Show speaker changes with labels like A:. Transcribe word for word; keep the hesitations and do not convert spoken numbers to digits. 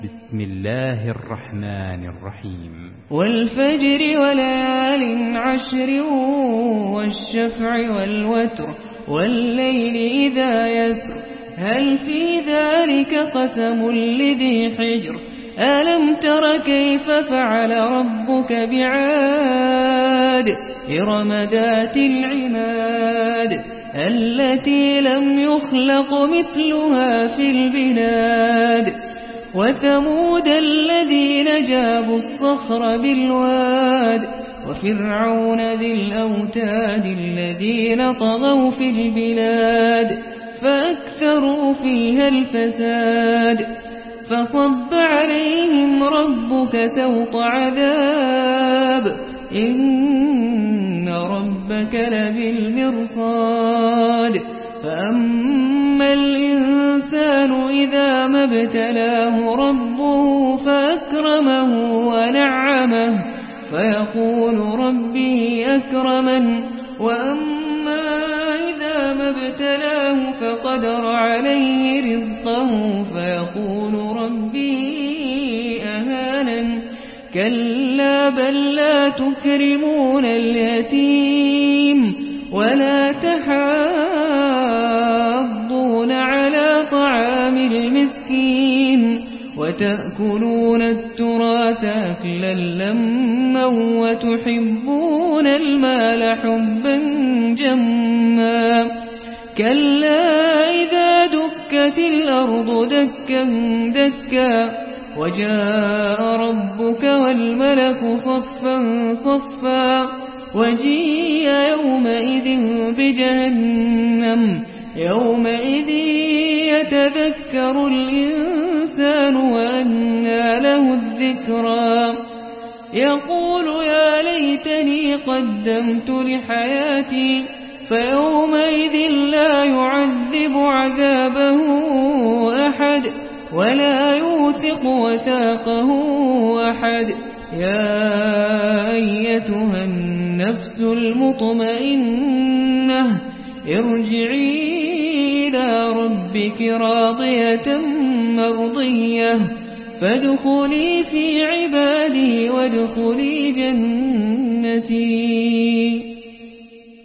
A: بسم الله الرحمن الرحيم
B: والفجر وليال عشر والشفع والوتر والليل إذا يسر هل في ذلك قسم لذي حجر ألم تر كيف فعل ربك بعاد إرم ذات العماد التي لم يخلق مثلها في البلاد وثمود الذين جابوا الصخر بالواد وفرعون ذي الأوتاد الذين طغوا في البلاد فأكثروا فيها الفساد فصب عليهم ربك سوط عذاب إن ربك لبالمرصاد فأما الإنسان إذا ما ابتلاه ربه فأكرمه ونعمه فيقول ربي أكرمن وأما إذا ما ابتلاه فقدر عليه رزقه فيقول ربي أهانن كلا بل لا تكرمون اليتيم ولا تحاضون على طعام المسكين وتأكلون التراث أكلا لما وتحبون المال حبا جما كلا إذا دكت الأرض دكا دكا وجاء ربك والملك صفا صفا وجيء يومئذ بجهنم يومئذ يتذكر الإنسان وأنى له الذكرى يقول يا ليتني قدمت لحياتي فيومئذ لا يعذب عذابه أحد ولا يوثق وثاقه أحد يا أيتها النفس المطمئنة ارجعي إلى ربك راضية مرضية فادخلي في عبادي وادخلي جنتي.